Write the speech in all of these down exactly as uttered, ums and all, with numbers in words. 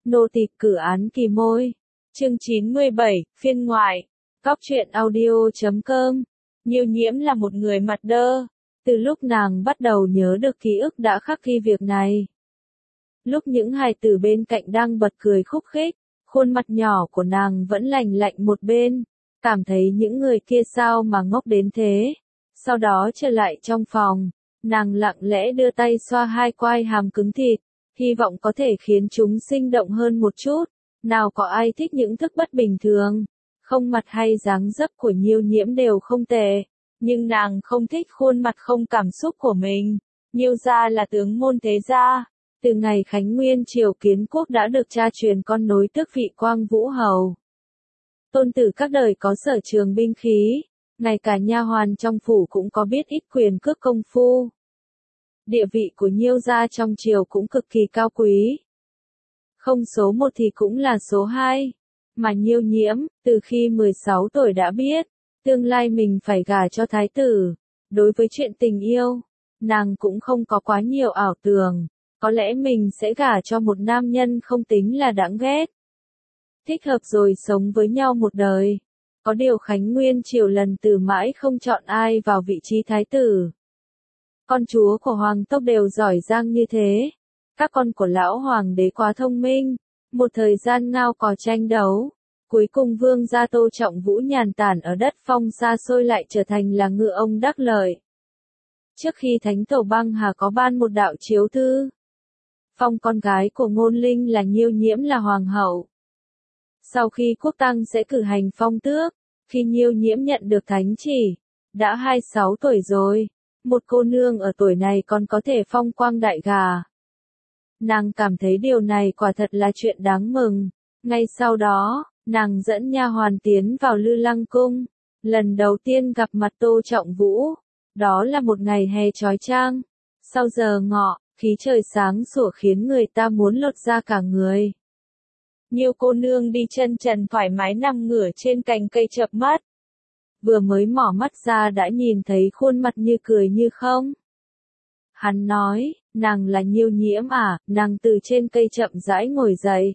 Nô tịch cử án kỳ môi. Chương chín mươi bảy, phiên ngoại. Cóc truyện audio chấm com. Nhiêu Nhiễm là một người mặt đơ. Từ lúc nàng bắt đầu nhớ được ký ức đã khắc ghi việc này. Lúc những hài tử bên cạnh đang bật cười khúc khích, khuôn mặt nhỏ của nàng vẫn lành lạnh một bên, cảm thấy những người kia sao mà ngốc đến thế. Sau đó trở lại trong phòng, nàng lặng lẽ đưa tay xoa hai quai hàm cứng thịt, hy vọng có thể khiến chúng sinh động hơn một chút. Nào có ai thích những thức bất bình thường, không mặt hay dáng dấp của Nhiêu Nhiễm đều không tệ, nhưng nàng không thích khuôn mặt không cảm xúc của mình. Nhiêu gia là tướng môn thế gia, từ ngày Khánh Nguyên triều kiến quốc đã được cha truyền con nối tước vị Quang Vũ hầu. Tôn tử các đời có sở trường binh khí, ngay cả nha hoàn trong phủ cũng có biết ít quyền cước công phu. Địa vị của Nhiêu gia trong triều cũng cực kỳ cao quý. Không số một thì cũng là số hai. Mà Nhiêu Nhiễm, từ khi mười sáu tuổi đã biết, tương lai mình phải gả cho thái tử. Đối với chuyện tình yêu, nàng cũng không có quá nhiều ảo tưởng. Có lẽ mình sẽ gả cho một nam nhân không tính là đáng ghét. Thích hợp rồi sống với nhau một đời. Có điều Khánh Nguyên triều lần từ mãi không chọn ai vào vị trí thái tử. Con chúa của hoàng tộc đều giỏi giang như thế. Các con của lão hoàng đế quá thông minh. Một thời gian ngao cò tranh đấu. Cuối cùng vương gia Tô Trọng Vũ nhàn tản ở đất phong xa xôi lại trở thành là ngựa ông đắc lợi. Trước khi Thánh Tổ Băng Hà có ban một đạo chiếu thư, phong con gái của Ngôn Linh là Nhiêu Nhiễm là hoàng hậu. Sau khi quốc tăng sẽ cử hành phong tước, khi Nhiêu Nhiễm nhận được thánh chỉ, đã hai mươi sáu tuổi rồi, một cô nương ở tuổi này còn có thể phong quang đại gà. Nàng cảm thấy điều này quả thật là chuyện đáng mừng. Ngay sau đó, nàng dẫn nha hoàn tiến vào Lư Lăng cung, lần đầu tiên gặp mặt Tô Trọng Vũ. Đó là một ngày hè chói chang. Sau giờ ngọ, khí trời sáng sủa khiến người ta muốn lột da cả người. Nhiêu cô nương đi chân trần thoải mái nằm ngửa trên cành cây chợp mắt. Vừa mới mỏ mắt ra đã nhìn thấy khuôn mặt như cười như không. Hắn nói, nàng là Nhiêu Nhiễm à, nàng từ trên cây chậm rãi ngồi dậy.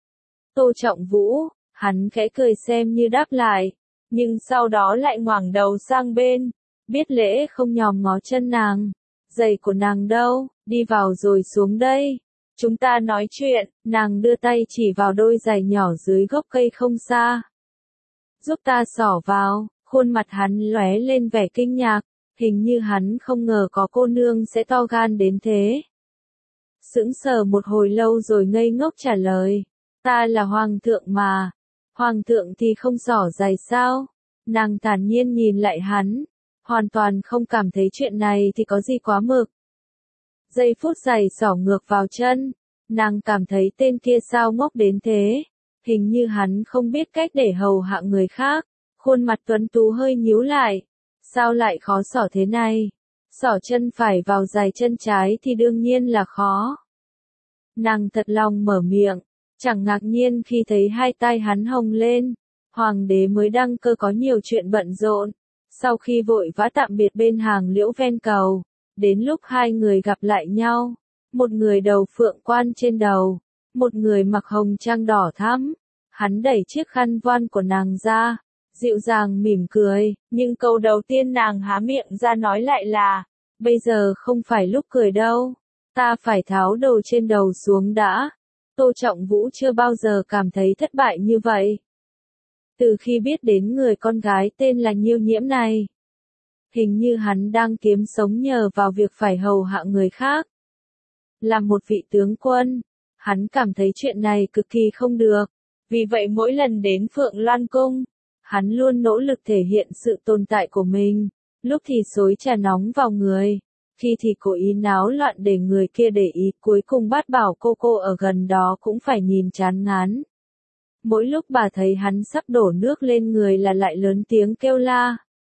Tô Trọng Vũ, hắn khẽ cười xem như đáp lại, nhưng sau đó lại ngoảnh đầu sang bên, biết lễ không nhòm ngó chân nàng. Giày của nàng đâu, đi vào rồi xuống đây. Chúng ta nói chuyện, nàng đưa tay chỉ vào đôi giày nhỏ dưới gốc cây không xa. Giúp ta xỏ vào, khuôn mặt hắn lóe lên vẻ kinh ngạc, hình như hắn không ngờ có cô nương sẽ to gan đến thế. Sững sờ một hồi lâu rồi ngây ngốc trả lời, ta là hoàng thượng mà, hoàng thượng thì không xỏ giày sao? Nàng thản nhiên nhìn lại hắn, hoàn toàn không cảm thấy chuyện này thì có gì quá mực. Giây phút giày xỏ ngược vào chân, nàng cảm thấy tên kia sao ngốc đến thế, hình như hắn không biết cách để hầu hạ người khác, khuôn mặt tuấn tú hơi nhíu lại, sao lại khó xỏ thế này, xỏ chân phải vào giày chân trái thì đương nhiên là khó. Nàng thật lòng mở miệng, chẳng ngạc nhiên khi thấy hai tay hắn hồng lên, hoàng đế mới đăng cơ có nhiều chuyện bận rộn. Sau khi vội vã tạm biệt bên hàng liễu ven cầu, đến lúc hai người gặp lại nhau, một người đầu phượng quan trên đầu, một người mặc hồng trang đỏ thắm, hắn đẩy chiếc khăn voan của nàng ra, dịu dàng mỉm cười, nhưng câu đầu tiên nàng há miệng ra nói lại là, bây giờ không phải lúc cười đâu, ta phải tháo đồ trên đầu xuống đã. Tô Trọng Vũ chưa bao giờ cảm thấy thất bại như vậy. Từ khi biết đến người con gái tên là Nhiêu Nhiễm này, hình như hắn đang kiếm sống nhờ vào việc phải hầu hạ người khác. Là một vị tướng quân, hắn cảm thấy chuyện này cực kỳ không được, vì vậy mỗi lần đến Phượng Loan Cung, hắn luôn nỗ lực thể hiện sự tồn tại của mình, lúc thì xối trà nóng vào người, khi thì cố ý náo loạn để người kia để ý, cuối cùng bắt bảo cô cô ở gần đó cũng phải nhìn chán ngán. Mỗi lúc bà thấy hắn sắp đổ nước lên người là lại lớn tiếng kêu la.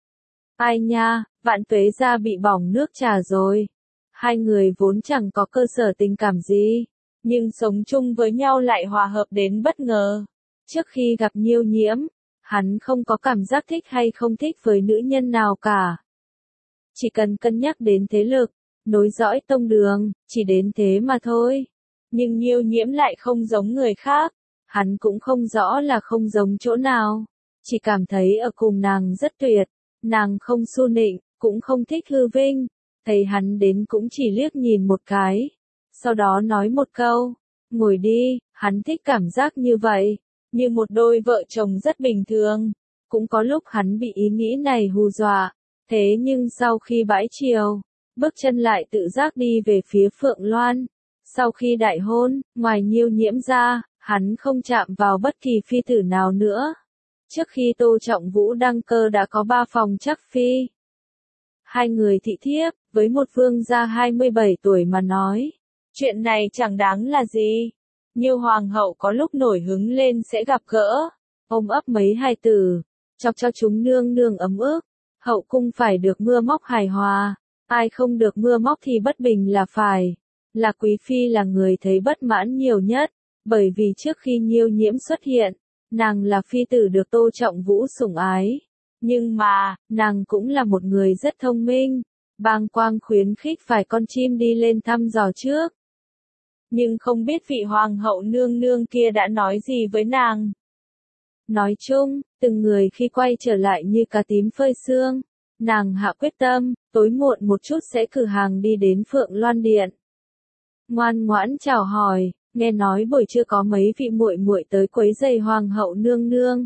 Ai nha, Vạn Tuế gia bị bỏng nước trà rồi. Hai người vốn chẳng có cơ sở tình cảm gì, nhưng sống chung với nhau lại hòa hợp đến bất ngờ. Trước khi gặp Nhiêu Nhiễm, hắn không có cảm giác thích hay không thích với nữ nhân nào cả. Chỉ cần cân nhắc đến thế lực, nối dõi tông đường, chỉ đến thế mà thôi. Nhưng Nhiêu Nhiễm lại không giống người khác, hắn cũng không rõ là không giống chỗ nào, chỉ cảm thấy ở cùng nàng rất tuyệt, nàng không xu nịnh, cũng không thích hư vinh, thấy hắn đến cũng chỉ liếc nhìn một cái, sau đó nói một câu, ngồi đi, hắn thích cảm giác như vậy, như một đôi vợ chồng rất bình thường, cũng có lúc hắn bị ý nghĩ này hù dọa, thế nhưng sau khi bãi chiều, bước chân lại tự giác đi về phía Phượng Loan. Sau khi đại hôn, ngoài Nhiêu Nhiễm ra, hắn không chạm vào bất kỳ phi tử nào nữa. Trước khi Tô Trọng Vũ đăng cơ đã có ba phòng chắc phi. Hai người thị thiếp, với một vương gia hai mươi bảy tuổi mà nói. Chuyện này chẳng đáng là gì. Nhiêu hoàng hậu có lúc nổi hứng lên sẽ gặp gỡ. Ôm ấp mấy hài tử, chọc cho chúng nương nương ấm ức. Hậu cung phải được mưa móc hài hòa. Ai không được mưa móc thì bất bình là phải. Là quý phi là người thấy bất mãn nhiều nhất, bởi vì trước khi Nhiêu Nhiễm xuất hiện, nàng là phi tử được Tô Trọng Vũ sủng ái. Nhưng mà, nàng cũng là một người rất thông minh, bàng quang khuyến khích phải con chim đi lên thăm dò trước. Nhưng không biết vị hoàng hậu nương nương kia đã nói gì với nàng. Nói chung, từng người khi quay trở lại như cá tím phơi sương, nàng hạ quyết tâm, tối muộn một chút sẽ cử hàng đi đến Phượng Loan Điện. Ngoan ngoãn chào hỏi, nghe nói buổi trưa có mấy vị muội muội tới quấy rầy hoàng hậu nương nương.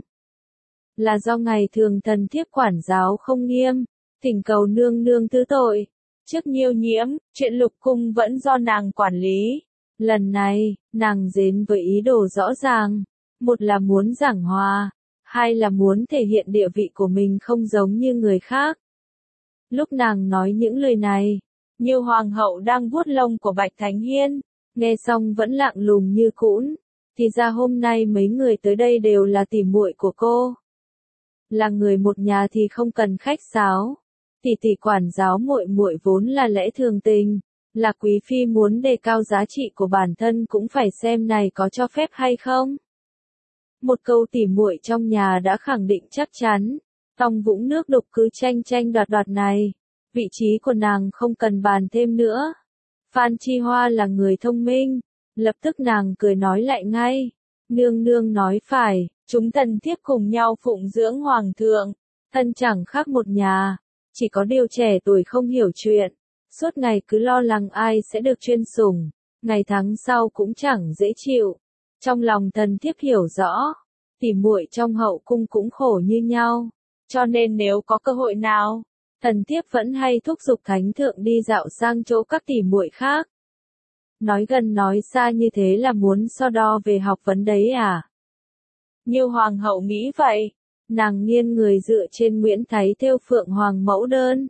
Là do ngày thường thần thiếp quản giáo không nghiêm, thỉnh cầu nương nương thứ tội. Trước Nhiêu Nhiễm, chuyện lục cung vẫn do nàng quản lý. Lần này, nàng đến với ý đồ rõ ràng. Một là muốn giảng hòa, hai là muốn thể hiện địa vị của mình không giống như người khác. Lúc nàng nói những lời này, Nhiêu hoàng hậu đang vuốt lông của Bạch Thánh Hiên, nghe xong vẫn lặng lùng như cũn, thì ra hôm nay mấy người tới đây đều là tỉ muội của cô. Là người một nhà thì không cần khách sáo, tỷ tỷ quản giáo muội muội vốn là lẽ thường tình, là quý phi muốn đề cao giá trị của bản thân cũng phải xem này có cho phép hay không. Một câu tỉ muội trong nhà đã khẳng định chắc chắn, Tòng Vũng Nước Đục cứ tranh tranh đoạt đoạt này. Vị trí của nàng không cần bàn thêm nữa. Phan Chi Hoa là người thông minh, lập tức nàng cười nói lại ngay. Nương nương nói phải, chúng thần thiếp cùng nhau phụng dưỡng hoàng thượng, thân chẳng khác một nhà, chỉ có điều trẻ tuổi không hiểu chuyện, suốt ngày cứ lo lắng ai sẽ được chuyên sủng, ngày tháng sau cũng chẳng dễ chịu. Trong lòng thần thiếp hiểu rõ, tỉ muội trong hậu cung cũng khổ như nhau, cho nên nếu có cơ hội nào, thần thiếp vẫn hay thúc giục thánh thượng đi dạo sang chỗ các tỉ muội khác. Nói gần nói xa như thế là muốn so đo về học vấn đấy à? Nhiêu hoàng hậu nghĩ vậy, nàng nghiêng người dựa trên Nguyễn Thái thêu phượng hoàng mẫu đơn.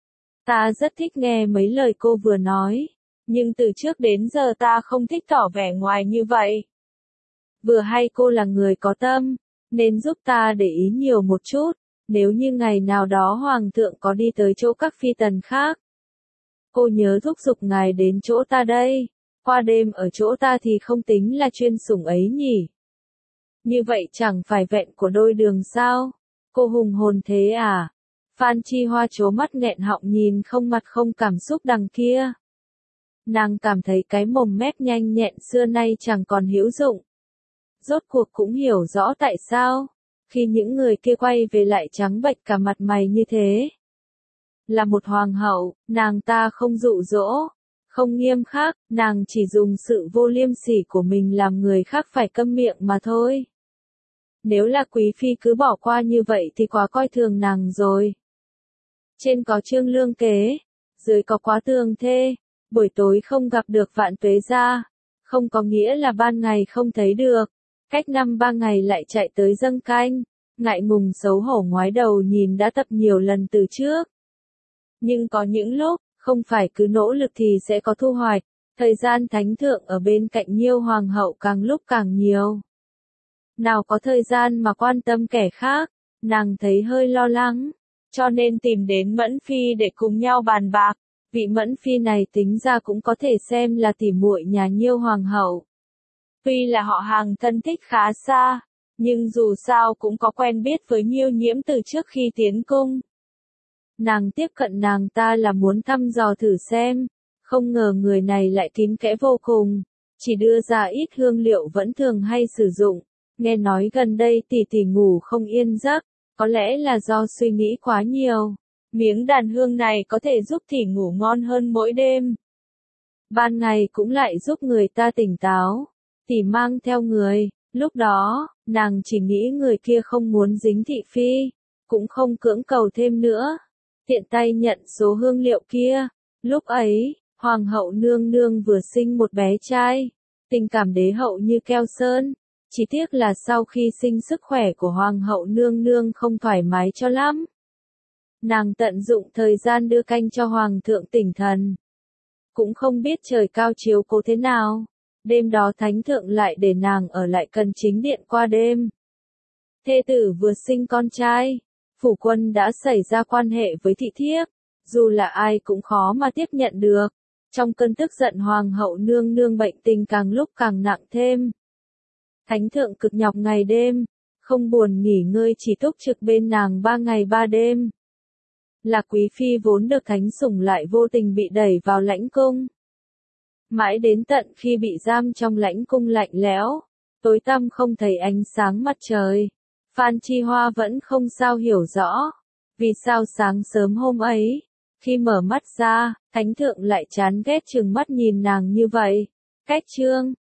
Ta rất thích nghe mấy lời cô vừa nói, nhưng từ trước đến giờ ta không thích tỏ vẻ ngoài như vậy. Vừa hay cô là người có tâm, nên giúp ta để ý nhiều một chút. Nếu như ngày nào đó hoàng thượng có đi tới chỗ các phi tần khác, cô nhớ thúc giục ngài đến chỗ ta đây, qua đêm ở chỗ ta thì không tính là chuyên sủng ấy nhỉ. Như vậy chẳng phải vẹn của đôi đường sao? Cô hùng hồn thế à? Phan Chi Hoa trố mắt nghẹn họng nhìn không mặt không cảm xúc đằng kia. Nàng cảm thấy cái mồm mép nhanh nhẹn xưa nay chẳng còn hữu dụng. Rốt cuộc cũng hiểu rõ tại sao, khi những người kia quay về lại trắng bệch cả mặt mày như thế. Là một hoàng hậu, nàng ta không dụ dỗ, không nghiêm khắc, nàng chỉ dùng sự vô liêm sỉ của mình làm người khác phải câm miệng mà thôi. Nếu là quý phi cứ bỏ qua như vậy thì quá coi thường nàng rồi. Trên có trương lương kế, dưới có quá tường thê, buổi tối không gặp được vạn tuế gia, không có nghĩa là ban ngày không thấy được. Cách năm ba ngày lại chạy tới dâng canh, ngại ngùng xấu hổ ngoái đầu nhìn đã tập nhiều lần từ trước. Nhưng có những lúc, không phải cứ nỗ lực thì sẽ có thu hoạch, thời gian thánh thượng ở bên cạnh Nhiêu hoàng hậu càng lúc càng nhiều. Nào có thời gian mà quan tâm kẻ khác, nàng thấy hơi lo lắng, cho nên tìm đến Mẫn Phi để cùng nhau bàn bạc. Vị Mẫn Phi này tính ra cũng có thể xem là tỉ muội nhà Nhiêu hoàng hậu. Tuy là họ hàng thân thích khá xa, nhưng dù sao cũng có quen biết với Nhiêu Nhiễm từ trước khi tiến cung. Nàng tiếp cận nàng ta là muốn thăm dò thử xem, không ngờ người này lại kín kẽ vô cùng, chỉ đưa ra ít hương liệu vẫn thường hay sử dụng. Nghe nói gần đây tỷ tỷ ngủ không yên giấc, có lẽ là do suy nghĩ quá nhiều. Miếng đàn hương này có thể giúp tỷ ngủ ngon hơn mỗi đêm. Ban ngày cũng lại giúp người ta tỉnh táo. Tỷ mang theo người, lúc đó, nàng chỉ nghĩ người kia không muốn dính thị phi, cũng không cưỡng cầu thêm nữa. Tiện tay nhận số hương liệu kia. Lúc ấy, Hoàng hậu nương nương vừa sinh một bé trai. Tình cảm đế hậu như keo sơn. Chỉ tiếc là sau khi sinh sức khỏe của Hoàng hậu nương nương không thoải mái cho lắm. Nàng tận dụng thời gian đưa canh cho Hoàng thượng tỉnh thần. Cũng không biết trời cao chiếu cố thế nào. Đêm đó thánh thượng lại để nàng ở lại Cần Chính Điện qua đêm. Thê tử vừa sinh con trai. Phủ quân đã xảy ra quan hệ với thị thiếp. Dù là ai cũng khó mà tiếp nhận được. Trong cơn tức giận Hoàng hậu nương nương bệnh tình càng lúc càng nặng thêm. Thánh thượng cực nhọc ngày đêm, không buồn nghỉ ngơi chỉ túc trực bên nàng ba ngày ba đêm. Là quý phi vốn được thánh sủng lại vô tình bị đẩy vào lãnh cung. Mãi đến tận khi bị giam trong lãnh cung lạnh lẽo, tối tăm không thấy ánh sáng mặt trời. Phan Chi Hoa vẫn không sao hiểu rõ, vì sao sáng sớm hôm ấy, khi mở mắt ra, thánh thượng lại chán ghét trừng mắt nhìn nàng như vậy. Cách chương